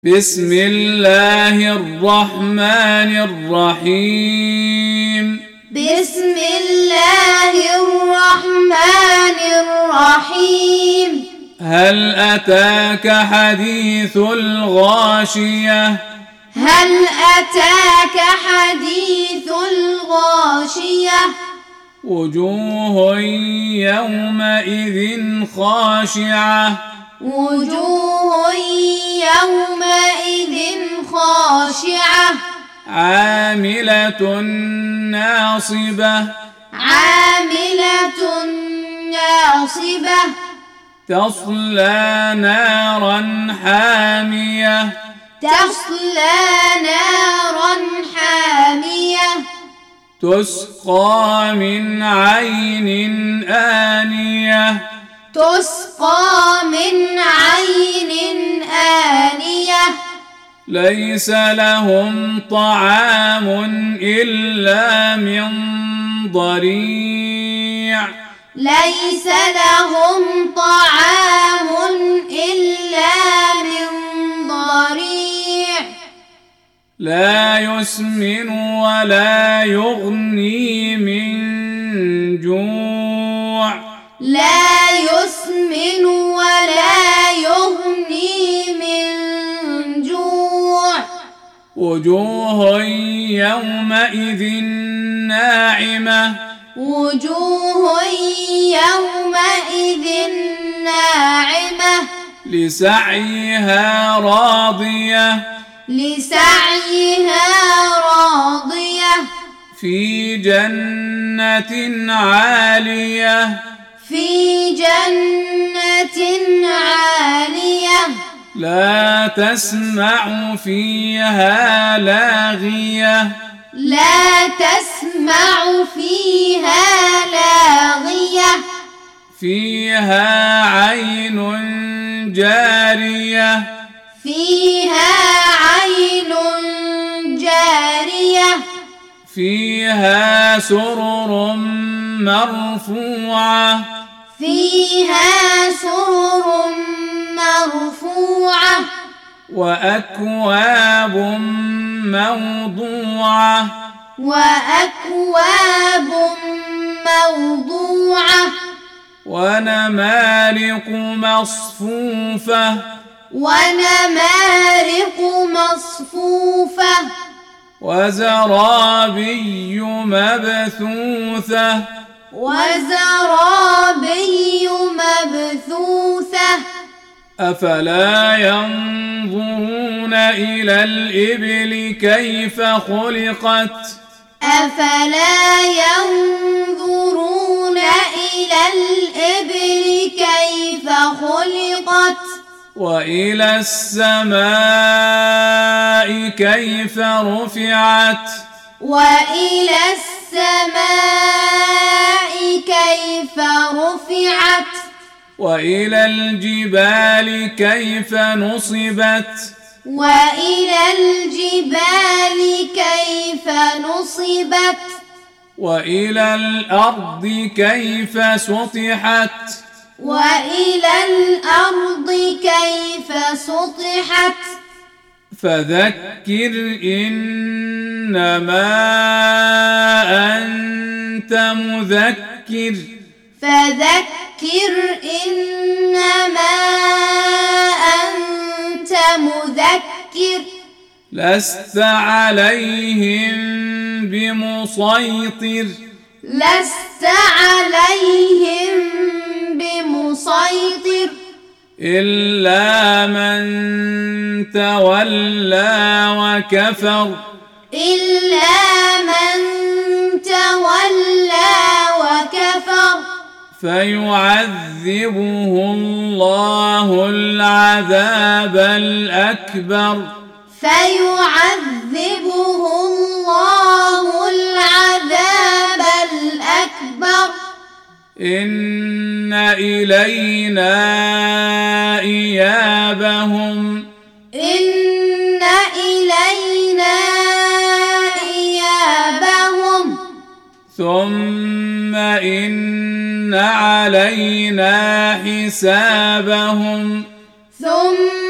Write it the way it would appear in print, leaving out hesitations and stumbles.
بسم الله الرحمن الرحيم. بسم الله الرحمن الرحيم. هل أتاك حديث الغاشية؟ هل أتاك حديث الغاشية؟ وجوه يومئذ خاشعة. وجوه يومئذ خاشعة. عاملة ناصبة. عاملة ناصبة. تصلى نارا حامية. تصلى نارا حامية. تسقى من عين آنية. تسقى من عين آنية. ليس لهم طعام إلا من ضريع. ليس لهم طعام إلا من ضريع. لا يسمن ولا يغني من جوع. لا يسمن ولا يغني من جوع. وجوه يومئذ ناعمة. وجوه يومئذ ناعمة. لسعيها راضية. لسعيها راضية. في جنة عالية. في جنة عالية. لا تسمع فيها لاغية. لا تسمع فيها لاغية. فيها عين جارية. فيها عين جارية. فيها سرر مرفوعة. فيها سرر مرفوعة. وأكواب موضوعة. وأكواب موضوعة. ونمارق مصفوفة. ونمارق مصفوفة. وزرابي مبثوثة. وزرابي مبثوثة. أفلا ينظرون إلى الإبل كيف خلقت؟ أفلا ينظرون إلى الإبل كيف خلقت؟ وإلى السماء كيف رفعت؟ وإلى السماء كيف رفعت؟ وإلى الجبال كيف نصبت؟ وإلى الجبال كيف نصبت؟ وإلى الأرض كيف سطحت؟ وإلى الأرض كيف سطحت؟ فذكر إنما أنت مذكر. فذكر إنما أنت مذكر. لست عليهم بمسيطر. لست عليهم بمسيطر. إلا من تولى وكفر. إلا من تولى وكفر. فيعذبه الله العذاب الأكبر. فيعذبه الله العذاب الأكبر. إن إلينا إيابهم. إن إلينا إيابهم. ثم إن علينا حسابهم. ثم